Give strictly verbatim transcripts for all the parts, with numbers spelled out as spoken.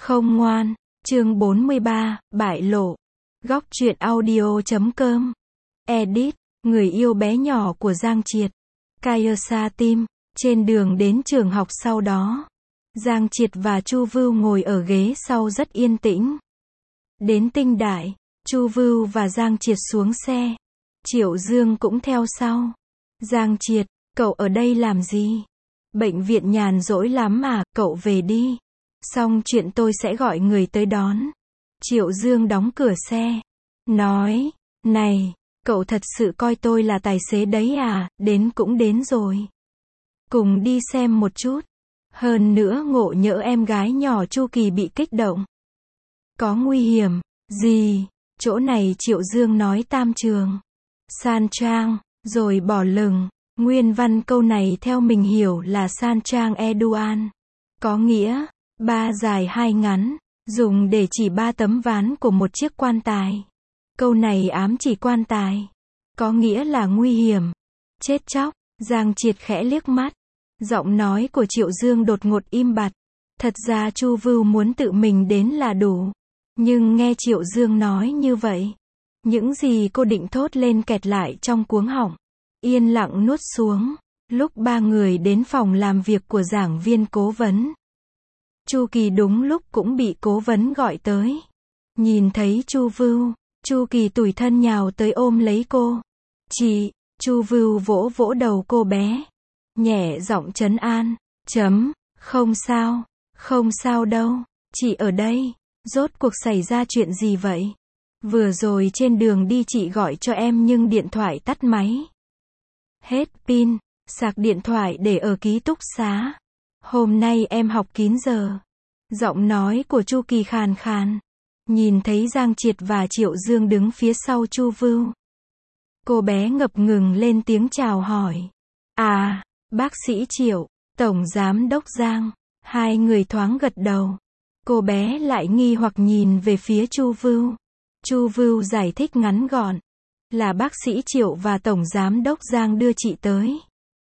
Không ngoan. Chương bốn mươi ba, bại lộ. Góc truyện audio chấm com. Edit. Người yêu bé nhỏ của Giang Triệt. Kaiosha Team. Trên đường đến trường học sau đó, Giang Triệt và Chu Vưu ngồi ở ghế sau rất yên tĩnh. Đến Tinh Đại, Chu Vưu và Giang Triệt xuống xe. Triệu Dương cũng theo sau. Giang Triệt, cậu ở đây làm gì? Bệnh viện nhàn rỗi lắm à, cậu về đi. Xong chuyện tôi sẽ gọi người tới đón. Triệu Dương đóng cửa xe. Nói, này, cậu thật sự coi tôi là tài xế đấy à, đến cũng đến rồi. Cùng đi xem một chút. Hơn nữa ngộ nhỡ em gái nhỏ Chu Kỳ bị kích động. Có nguy hiểm gì? Chỗ này Triệu Dương nói tam trường. San Trang, rồi bỏ lửng. Nguyên văn câu này theo mình hiểu là San Trang Eduan. Có nghĩa, ba dài hai ngắn, dùng để chỉ ba tấm ván của một chiếc quan tài. Câu này ám chỉ quan tài. Có nghĩa là nguy hiểm. Chết chóc. Giang Triệt khẽ liếc mắt. Giọng nói của Triệu Dương đột ngột im bặt. Thật ra Chu Vưu muốn tự mình đến là đủ. Nhưng nghe Triệu Dương nói như vậy, những gì cô định thốt lên kẹt lại trong cuống họng. Yên lặng nuốt xuống. Lúc ba người đến phòng làm việc của giảng viên cố vấn, Chu Kỳ đúng lúc cũng bị cố vấn gọi tới. Nhìn thấy Chu Vưu, Chu Kỳ tủi thân nhào tới ôm lấy cô. Chị, Chu Vưu vỗ vỗ đầu cô bé. Nhẹ giọng trấn an. Chấm, không sao, không sao đâu, chị ở đây. Rốt cuộc xảy ra chuyện gì vậy? Vừa rồi trên đường đi chị gọi cho em nhưng điện thoại tắt máy. Hết pin, sạc điện thoại để ở ký túc xá. Hôm nay em học kín giờ. Giọng nói của Chu Kỳ khàn khàn. Nhìn thấy Giang Triệt và Triệu Dương đứng phía sau Chu Vưu, cô bé ngập ngừng lên tiếng chào hỏi. À, bác sĩ Triệu, Tổng Giám đốc Giang. Hai người thoáng gật đầu. Cô bé lại nghi hoặc nhìn về phía Chu Vưu. Chu Vưu giải thích ngắn gọn. Là bác sĩ Triệu và Tổng Giám đốc Giang đưa chị tới.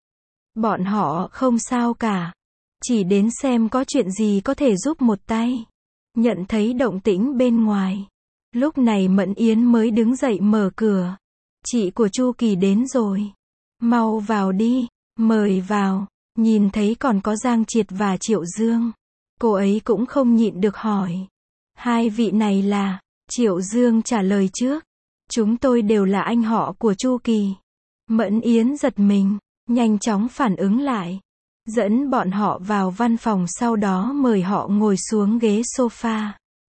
Bọn họ không sao cả. Chỉ đến xem có chuyện gì có thể giúp một tay. Nhận thấy động tĩnh bên ngoài. Lúc này Mẫn Yến mới đứng dậy mở cửa. Chị của Chu Kỳ đến rồi. Mau vào đi. Mời vào. Nhìn thấy còn có Giang Triệt và Triệu Dương, cô ấy cũng không nhịn được hỏi. Hai vị này là? Triệu Dương trả lời trước. Chúng tôi đều là anh họ của Chu Kỳ. Mẫn Yến giật mình, nhanh chóng phản ứng lại. Dẫn bọn họ vào văn phòng, sau đó mời họ ngồi xuống ghế sofa.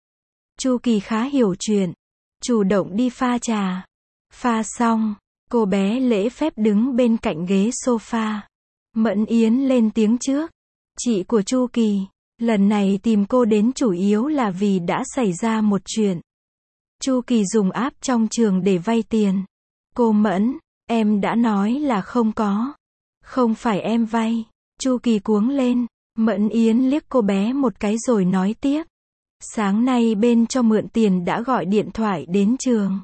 Chu Kỳ khá hiểu chuyện, chủ động đi pha trà. Pha xong, cô bé lễ phép đứng bên cạnh ghế sofa. Mẫn Yến lên tiếng trước. Chị của Chu Kỳ, lần này tìm cô đến chủ yếu là vì đã xảy ra một chuyện. Chu Kỳ dùng app trong trường để vay tiền. Cô Mẫn, em đã nói là không có. Không phải em vay. Chu Kỳ cuống lên. Mẫn Yến liếc cô bé một cái rồi nói tiếp. Sáng nay bên cho mượn tiền đã gọi điện thoại đến trường.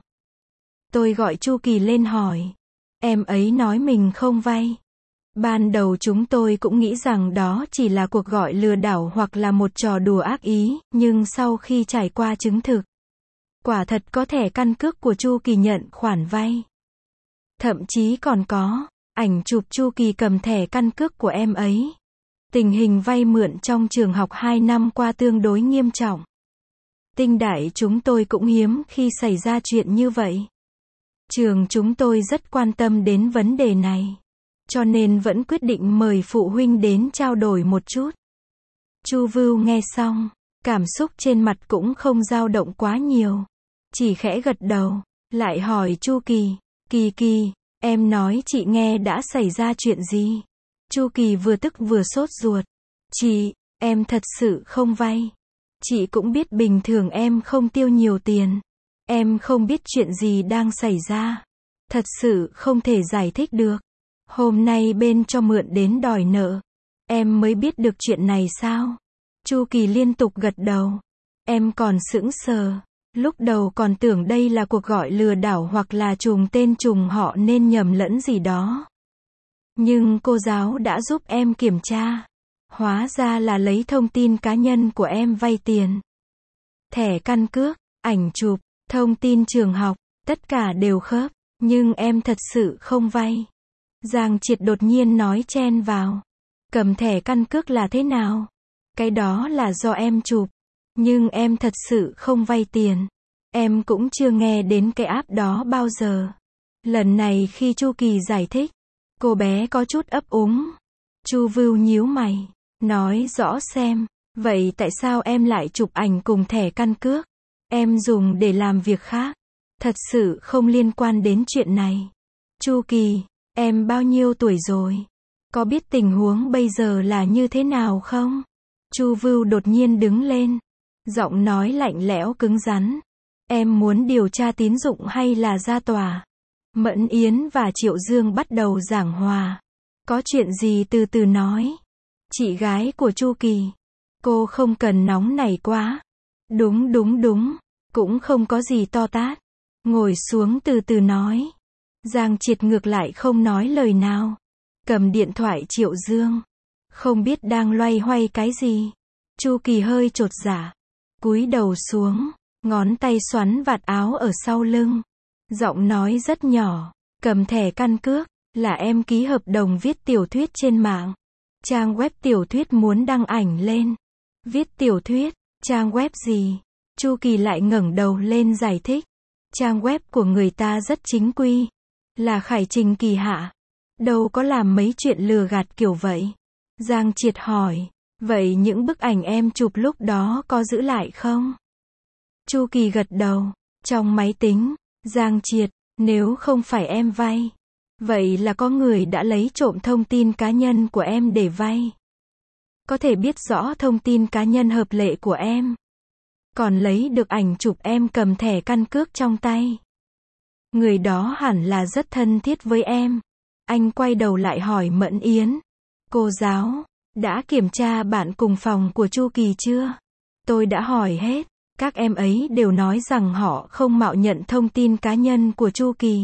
Tôi gọi Chu Kỳ lên hỏi. Em ấy nói mình không vay. Ban đầu chúng tôi cũng nghĩ rằng đó chỉ là cuộc gọi lừa đảo hoặc là một trò đùa ác ý, nhưng sau khi trải qua chứng thực, quả thật có thẻ căn cước của Chu Kỳ nhận khoản vay. Thậm chí còn có ảnh chụp Chu Kỳ cầm thẻ căn cước của em ấy. Tình hình vay mượn trong trường học hai năm qua tương đối nghiêm trọng. Tinh Đại chúng tôi cũng hiếm khi xảy ra chuyện như vậy. Trường chúng tôi rất quan tâm đến vấn đề này, cho nên vẫn quyết định mời phụ huynh đến trao đổi một chút. Chu Vưu nghe xong, cảm xúc trên mặt cũng không dao động quá nhiều. Chỉ khẽ gật đầu, lại hỏi Chu Kỳ. Kỳ Kỳ, em nói chị nghe đã xảy ra chuyện gì? Chu Kỳ vừa tức vừa sốt ruột. Chị, em thật sự không vay. Chị cũng biết bình thường em không tiêu nhiều tiền. Em không biết chuyện gì đang xảy ra. Thật sự không thể giải thích được. Hôm nay bên cho mượn đến đòi nợ. Em mới biết được chuyện này sao? Chu Kỳ liên tục gật đầu. Em còn sững sờ. Lúc đầu còn tưởng đây là cuộc gọi lừa đảo hoặc là trùng tên trùng họ nên nhầm lẫn gì đó. Nhưng cô giáo đã giúp em kiểm tra. Hóa ra là lấy thông tin cá nhân của em vay tiền. thẻ căn cước, ảnh chụp, thông tin trường học, tất cả đều khớp, nhưng em thật sự không vay. Giang Triệt đột nhiên nói chen vào. Cầm thẻ căn cước là thế nào? Cái đó là do em chụp, nhưng em thật sự không vay tiền. Em cũng chưa nghe đến cái app đó bao giờ. Lần này khi Chu Kỳ giải thích, cô bé có chút ấp úng. Chu Vưu nhíu mày, nói rõ xem, vậy tại sao em lại chụp ảnh cùng thẻ căn cước? Em dùng để làm việc khác, thật sự không liên quan đến chuyện này. Chu Kỳ, em bao nhiêu tuổi rồi? Có biết tình huống bây giờ là như thế nào không? Chu Vưu đột nhiên đứng lên, giọng nói lạnh lẽo cứng rắn. Em muốn điều tra tín dụng hay là ra tòa? Mẫn Yến và Triệu Dương bắt đầu giảng hòa. Có chuyện gì từ từ nói. Chị gái của Chu Kỳ, cô không cần nóng nảy quá. Đúng đúng đúng, cũng không có gì to tát. Ngồi xuống từ từ nói. Giang Triệt ngược lại không nói lời nào. Cầm điện thoại Triệu Dương, không biết đang loay hoay cái gì. Chu Kỳ hơi chột dạ, cúi đầu xuống, ngón tay xoắn vạt áo ở sau lưng. Giọng nói rất nhỏ, cầm thẻ căn cước, là em ký hợp đồng viết tiểu thuyết trên mạng. Trang web tiểu thuyết muốn đăng ảnh lên. Viết tiểu thuyết, trang web gì? Chu Kỳ lại ngẩng đầu lên giải thích. Trang web của người ta rất chính quy, là Khải Trình Kỳ Hạ. Đâu có làm mấy chuyện lừa gạt kiểu vậy. Giang Triệt hỏi, vậy những bức ảnh em chụp lúc đó có giữ lại không? Chu Kỳ gật đầu, trong máy tính. Giang Triệt, nếu không phải em vay, vậy là có người đã lấy trộm thông tin cá nhân của em để vay. Có thể biết rõ thông tin cá nhân hợp lệ của em. Còn lấy được ảnh chụp em cầm thẻ căn cước trong tay. Người đó hẳn là rất thân thiết với em. Anh quay đầu lại hỏi Mẫn Yến. Cô giáo, đã kiểm tra bạn cùng phòng của Chu Kỳ chưa? Tôi đã hỏi hết. Các em ấy đều nói rằng họ không mạo nhận thông tin cá nhân của Chu Kỳ.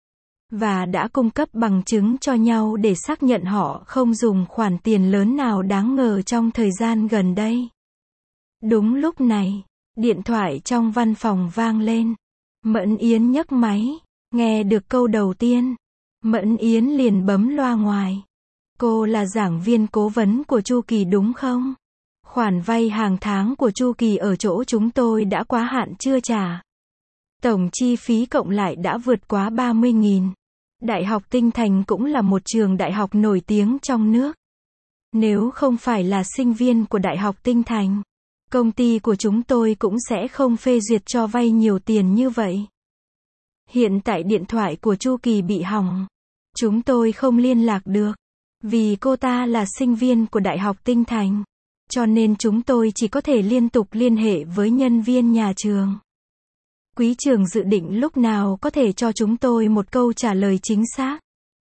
Và đã cung cấp bằng chứng cho nhau để xác nhận họ không dùng khoản tiền lớn nào đáng ngờ trong thời gian gần đây. Đúng lúc này, điện thoại trong văn phòng vang lên. Mẫn Yến nhấc máy, nghe được câu đầu tiên. Mẫn Yến liền bấm loa ngoài. Cô là giảng viên cố vấn của Chu Kỳ đúng không? Khoản vay hàng tháng của Chu Kỳ ở chỗ chúng tôi đã quá hạn chưa trả. Tổng chi phí cộng lại đã vượt quá ba mươi nghìn. Đại học Tinh Thành cũng là một trường đại học nổi tiếng trong nước. Nếu không phải là sinh viên của Đại học Tinh Thành, công ty của chúng tôi cũng sẽ không phê duyệt cho vay nhiều tiền như vậy. Hiện tại điện thoại của Chu Kỳ bị hỏng. Chúng tôi không liên lạc được. Vì cô ta là sinh viên của Đại học Tinh Thành. Cho nên chúng tôi chỉ có thể liên tục liên hệ với nhân viên nhà trường. Quý trường dự định lúc nào có thể cho chúng tôi một câu trả lời chính xác.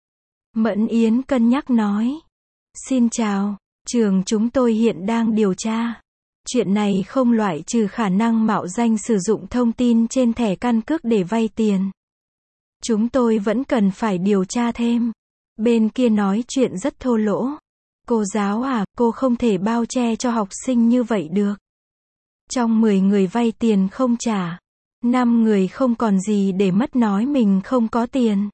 Mẫn Yến cân nhắc nói. Xin chào, trường chúng tôi hiện đang điều tra. Chuyện này không loại trừ khả năng mạo danh sử dụng thông tin trên thẻ căn cước để vay tiền. Chúng tôi vẫn cần phải điều tra thêm. Bên kia nói chuyện rất thô lỗ. Cô giáo à, cô không thể bao che cho học sinh như vậy được. Trong mười người vay tiền không trả, năm người không còn gì để mất nói mình không có tiền.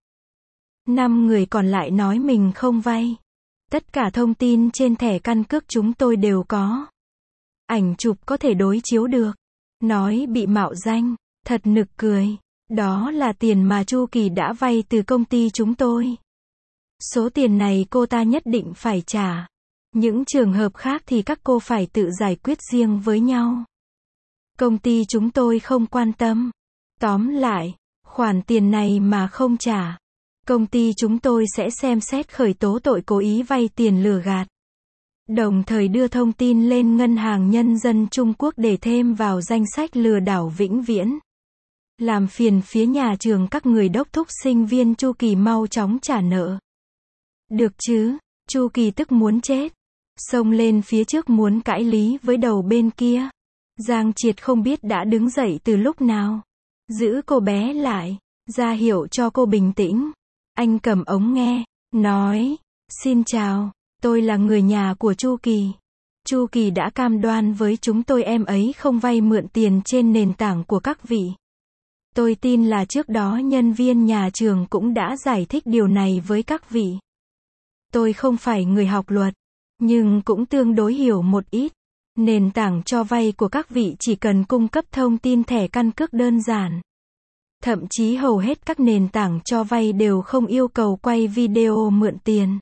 năm người còn lại nói mình không vay. Tất cả thông tin trên thẻ căn cước chúng tôi đều có. Ảnh chụp có thể đối chiếu được. Nói bị mạo danh, thật nực cười. Đó là tiền mà Chu Kỳ đã vay từ công ty chúng tôi. Số tiền này cô ta nhất định phải trả. Những trường hợp khác thì các cô phải tự giải quyết riêng với nhau. Công ty chúng tôi không quan tâm. Tóm lại, khoản tiền này mà không trả, công ty chúng tôi sẽ xem xét khởi tố tội cố ý vay tiền lừa gạt. Đồng thời đưa thông tin lên Ngân hàng Nhân dân Trung Quốc để thêm vào danh sách lừa đảo vĩnh viễn. Làm phiền phía nhà trường các người đốc thúc sinh viên Chu Kỳ mau chóng trả nợ. Được chứ? Chu Kỳ tức muốn chết. Xông lên phía trước muốn cãi lý với đầu bên kia. Giang Triệt không biết đã đứng dậy từ lúc nào. Giữ cô bé lại, ra hiệu cho cô bình tĩnh. Anh cầm ống nghe, nói, xin chào, tôi là người nhà của Chu Kỳ. Chu Kỳ đã cam đoan với chúng tôi em ấy không vay mượn tiền trên nền tảng của các vị. Tôi tin là trước đó nhân viên nhà trường cũng đã giải thích điều này với các vị. Tôi không phải người học luật, nhưng cũng tương đối hiểu một ít. Nền tảng cho vay của các vị chỉ cần cung cấp thông tin thẻ căn cước đơn giản. Thậm chí hầu hết các nền tảng cho vay đều không yêu cầu quay video mượn tiền.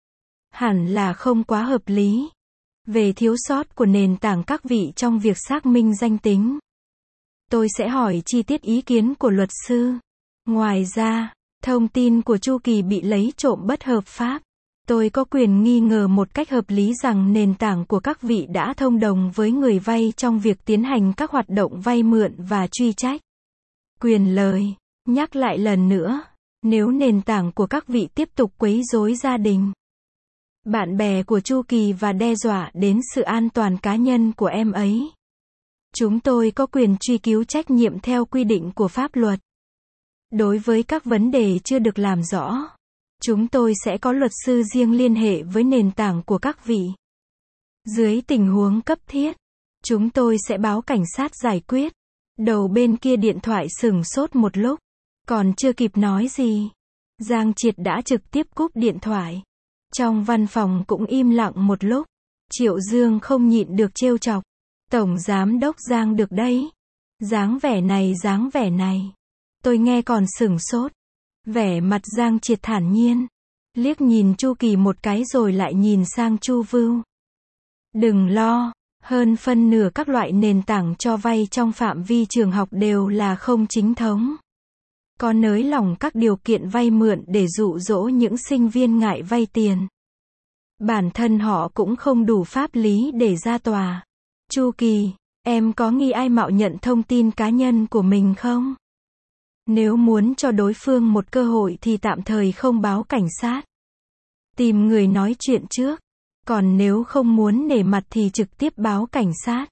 Hẳn là không quá hợp lý. Về thiếu sót của nền tảng các vị trong việc xác minh danh tính, tôi sẽ hỏi chi tiết ý kiến của luật sư. Ngoài ra, thông tin của Chu Kỳ bị lấy trộm bất hợp pháp. Tôi có quyền nghi ngờ một cách hợp lý rằng nền tảng của các vị đã thông đồng với người vay trong việc tiến hành các hoạt động vay mượn và truy trách. Quyền lời. Nhắc lại lần nữa, nếu nền tảng của các vị tiếp tục quấy rối gia đình, bạn bè của Chu Kỳ và đe dọa đến sự an toàn cá nhân của em ấy, chúng tôi có quyền truy cứu trách nhiệm theo quy định của pháp luật. Đối với các vấn đề chưa được làm rõ, chúng tôi sẽ có luật sư riêng liên hệ với nền tảng của các vị. Dưới tình huống cấp thiết, chúng tôi sẽ báo cảnh sát giải quyết. Đầu bên kia điện thoại sửng sốt một lúc, còn chưa kịp nói gì, Giang Triệt đã trực tiếp cúp điện thoại. Trong văn phòng cũng im lặng một lúc. Triệu Dương không nhịn được trêu chọc. Tổng giám đốc Giang được đấy. Dáng vẻ này dáng vẻ này. Tôi nghe còn sửng sốt. Vẻ mặt Giang Triệt thản nhiên. Liếc nhìn Chu Kỳ một cái rồi lại nhìn sang Chu Vưu. Đừng lo, hơn phân nửa các loại nền tảng cho vay trong phạm vi trường học đều là không chính thống. Có nới lỏng các điều kiện vay mượn để dụ dỗ những sinh viên ngại vay tiền. Bản thân họ cũng không đủ pháp lý để ra tòa. Chu Kỳ, em có nghi ai mạo nhận thông tin cá nhân của mình không? Nếu muốn cho đối phương một cơ hội thì tạm thời không báo cảnh sát. Tìm người nói chuyện trước. Còn nếu không muốn nể mặt thì trực tiếp báo cảnh sát.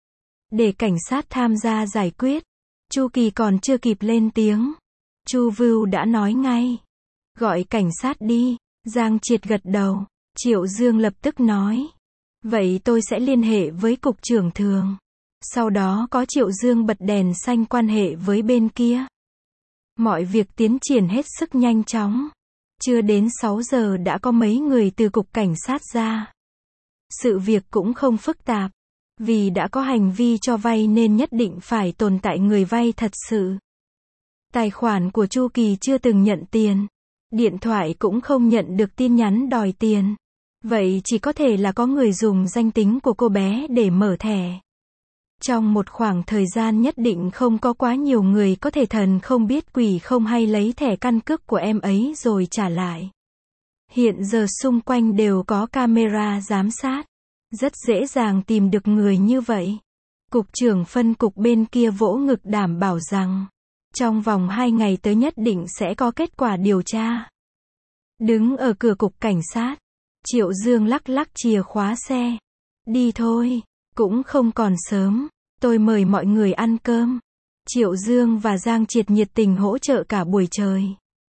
Để cảnh sát tham gia giải quyết. Chu Kỳ còn chưa kịp lên tiếng. Chu Vưu đã nói ngay. Gọi cảnh sát đi. Giang Triệt gật đầu. Triệu Dương lập tức nói. Vậy tôi sẽ liên hệ với cục trưởng thường. Sau đó có Triệu Dương bật đèn xanh quan hệ với bên kia. Mọi việc tiến triển hết sức nhanh chóng. Chưa đến sáu giờ đã có mấy người từ cục cảnh sát ra. Sự việc cũng không phức tạp. Vì đã có hành vi cho vay nên nhất định phải tồn tại người vay thật sự. Tài khoản của Chu Kỳ chưa từng nhận tiền. Điện thoại cũng không nhận được tin nhắn đòi tiền. Vậy chỉ có thể là có người dùng danh tính của cô bé để mở thẻ. Trong một khoảng thời gian nhất định không có quá nhiều người có thể thần không biết quỷ không hay lấy thẻ căn cước của em ấy rồi trả lại. Hiện giờ xung quanh đều có camera giám sát. Rất dễ dàng tìm được người như vậy. Cục trưởng phân cục bên kia vỗ ngực đảm bảo rằng, trong vòng hai ngày tới nhất định sẽ có kết quả điều tra. Đứng ở cửa cục cảnh sát, Triệu Dương lắc lắc chìa khóa xe. Đi thôi, cũng không còn sớm, tôi mời mọi người ăn cơm. Triệu Dương và Giang Triệt nhiệt tình hỗ trợ cả buổi trời.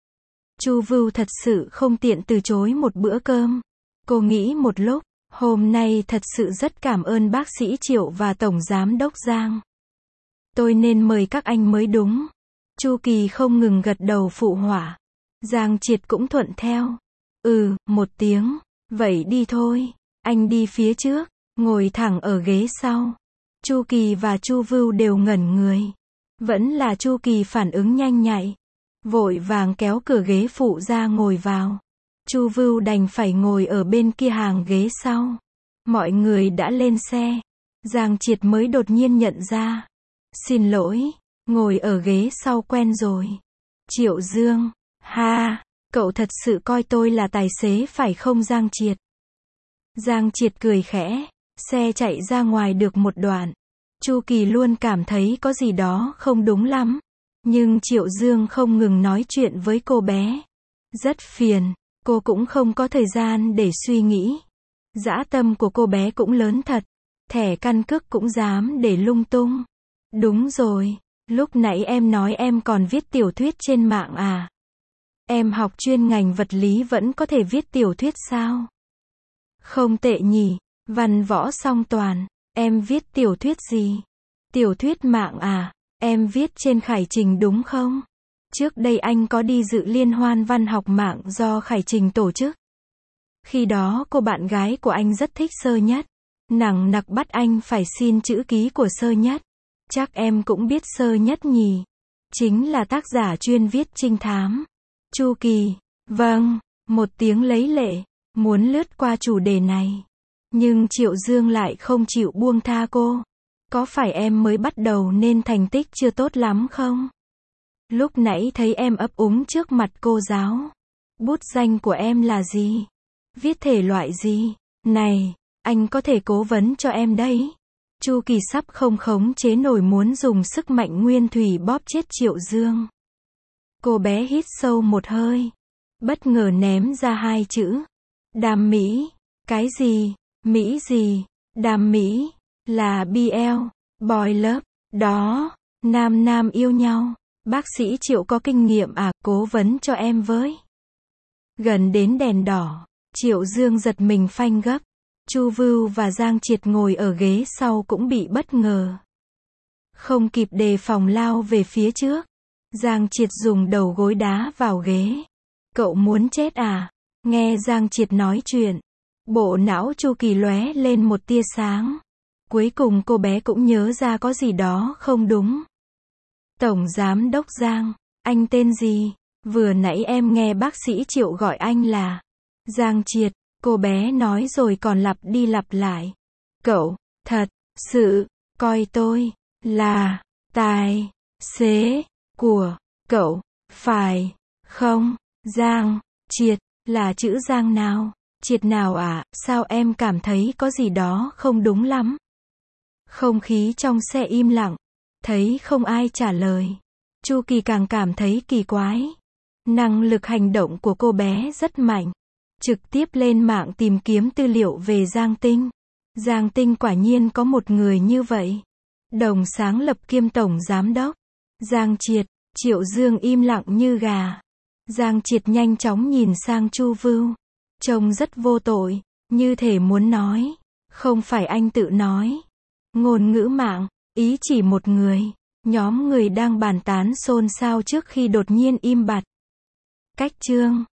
Chu Vưu thật sự không tiện từ chối một bữa cơm. Cô nghĩ một lúc, hôm nay thật sự rất cảm ơn bác sĩ Triệu và Tổng Giám đốc Giang. Tôi nên mời các anh mới đúng. Chu Kỳ không ngừng gật đầu phụ họa. Giang Triệt cũng thuận theo. Ừ, một tiếng. Vậy đi thôi. Anh đi phía trước, ngồi thẳng ở ghế sau. Chu Kỳ và Chu Vưu đều ngẩn người. Vẫn là Chu Kỳ phản ứng nhanh nhạy. Vội vàng kéo cửa ghế phụ ra ngồi vào. Chu Vưu đành phải ngồi ở bên kia hàng ghế sau. Mọi người đã lên xe. Giang Triệt mới đột nhiên nhận ra. Xin lỗi, ngồi ở ghế sau quen rồi. Triệu Dương, ha, cậu thật sự coi tôi là tài xế phải không Giang Triệt? Giang Triệt cười khẽ, xe chạy ra ngoài được một đoạn. Chu Kỳ luôn cảm thấy có gì đó không đúng lắm. Nhưng Triệu Dương không ngừng nói chuyện với cô bé. Rất phiền, cô cũng không có thời gian để suy nghĩ. Dã tâm của cô bé cũng lớn thật. Thẻ căn cước cũng dám để lung tung. Đúng rồi, lúc nãy em nói em còn viết tiểu thuyết trên mạng à? Em học chuyên ngành vật lý vẫn có thể viết tiểu thuyết sao? Không tệ nhỉ, Văn võ song toàn. Em viết tiểu thuyết gì? Tiểu thuyết mạng à? Em viết trên Khải Trình đúng không? Trước đây anh có đi dự liên hoan văn học mạng do Khải Trình tổ chức. Khi đó cô bạn gái của anh rất thích Sơ Nhất. Nằng nặc bắt anh phải xin chữ ký của Sơ Nhất. Chắc em cũng biết Sơ Nhất nhỉ? Chính là tác giả chuyên viết trinh thám. Chu Kỳ. Vâng, một tiếng lấy lệ, muốn lướt qua chủ đề này. Nhưng Triệu Dương lại không chịu buông tha cô. Có phải em mới bắt đầu nên thành tích chưa tốt lắm không? Lúc nãy thấy em ấp úng trước mặt cô giáo. Bút danh của em là gì? Viết thể loại gì? Này, anh có thể cố vấn cho em đấy. Chu Kỳ sắp không khống chế nổi muốn dùng sức mạnh nguyên thủy bóp chết Triệu Dương. Cô bé hít sâu một hơi. Bất ngờ ném ra hai chữ. Đam mỹ. Cái gì? Mỹ gì? Đam mỹ. Là bê lờ. Boy love. Đó. Nam nam yêu nhau. Bác sĩ Triệu có kinh nghiệm à? Cố vấn cho em với. Gần đến đèn đỏ. Triệu Dương giật mình phanh gấp. Chu Vưu và Giang Triệt ngồi ở ghế sau cũng bị bất ngờ. Không kịp đề phòng lao về phía trước. Giang Triệt dùng đầu gối đá vào ghế. Cậu muốn chết à? Nghe Giang Triệt nói chuyện. Bộ não Chu Kỳ lóe lên một tia sáng. Cuối cùng cô bé cũng nhớ ra có gì đó không đúng. Tổng Giám đốc Giang, anh tên gì? Vừa nãy em nghe bác sĩ Triệu gọi anh là Giang Triệt. Cô bé nói rồi còn lặp đi lặp lại. Cậu, thật, sự, coi tôi, là, tài, xế, của, cậu, phải, không, Giang, Triệt, là chữ Giang nào? Triệt nào à? Sao em cảm thấy có gì đó không đúng lắm? Không khí trong xe im lặng. Thấy không ai trả lời. Chu Kỳ càng cảm thấy kỳ quái. Năng lực hành động của cô bé rất mạnh. Trực tiếp lên mạng tìm kiếm tư liệu về Giang Tinh. Giang Tinh quả nhiên có một người như vậy. Đồng sáng lập kiêm tổng giám đốc. Giang Triệt. Triệu Dương im lặng như gà. Giang Triệt nhanh chóng nhìn sang Chu Vưu. Trông rất vô tội, như thể muốn nói. Không phải anh tự nói. Ngôn ngữ mạng, ý chỉ một người. Nhóm người đang bàn tán xôn xao trước khi đột nhiên im bặt. Cách chương